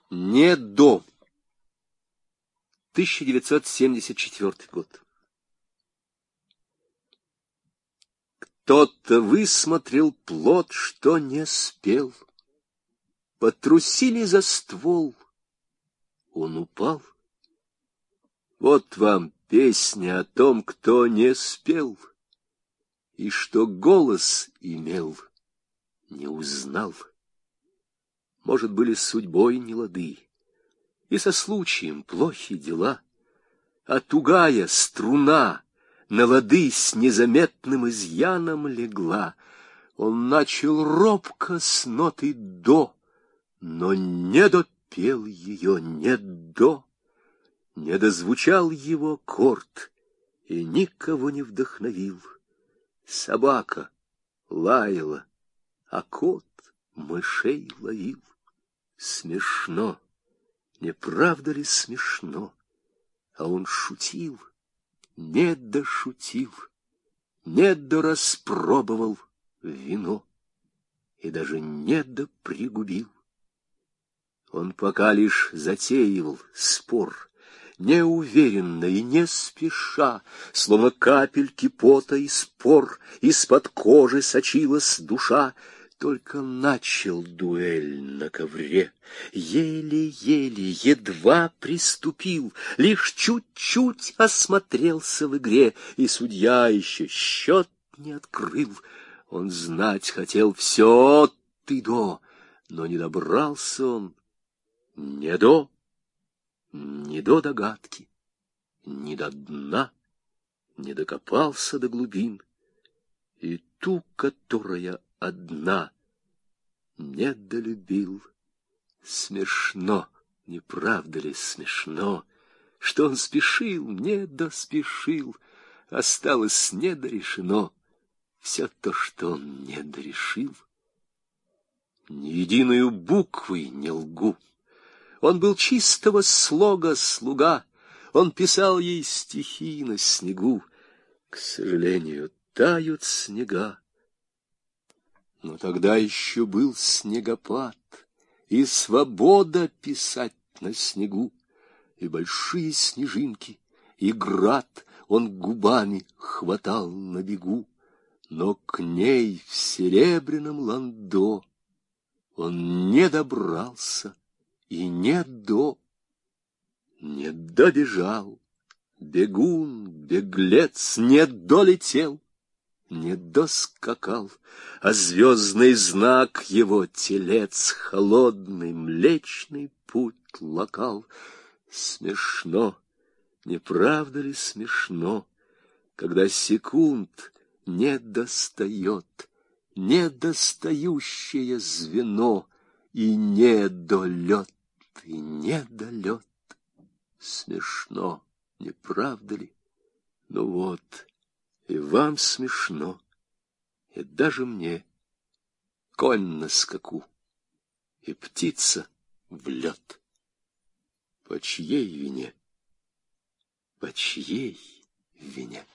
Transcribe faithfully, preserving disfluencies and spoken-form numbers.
Не до. тысяча девятьсот семьдесят четвёртый год. Кто-то высмотрел плод, что не спел. Потрусили за ствол. Он упал. Вот вам песня о том, кто не спел, и что голос имел, не узнал. Может, были с судьбой нелады, и со случаем плохи дела, а тугая струна на лады с незаметным изъяном легла. Он начал робко с ноты до, но не допел ее, не до, не дозвучал его аккорд и никого не вдохновил. Собака лаяла, а кот мышей ловил. Смешно, не правда ли смешно? А он шутил, не дошутил, не дораспробовал вино и даже не допригубил. Он пока лишь затеивал спор, неуверенно и не спеша, словно капельки пота и спор, из-под кожи сочилась душа. Только начал дуэль на ковре, еле-еле, едва приступил, лишь чуть-чуть осмотрелся в игре, и судья еще счет не открыл. Он знать хотел все от и до, но не добрался он ни до, ни до догадки, ни до дна, не докопался до глубин, и ту, которая одна, недолюбил. Смешно, не правда ли смешно, что он спешил, не доспешил, осталось недорешено все то, что он не дорешил. Ни единую буквой не лгу, он был чистого слога слуга, он писал ей стихи на снегу. К сожалению, тают снега. Но тогда еще был снегопад, и свобода писать на снегу, и большие снежинки, и град он губами хватал на бегу. Но к ней в серебряном ландо он не добрался и не до, не добежал. Бегун, беглец не долетел, не доскакал, а звездный знак его телец холодный млечный путь лакал. Смешно, не правда ли смешно, когда секунд не достает недостающее звено, и недолет, и недолет. Смешно, не правда ли? Ну вот, и вам смешно, и даже мне. Конь на скаку, и птица в лед. По чьей вине? По чьей вине?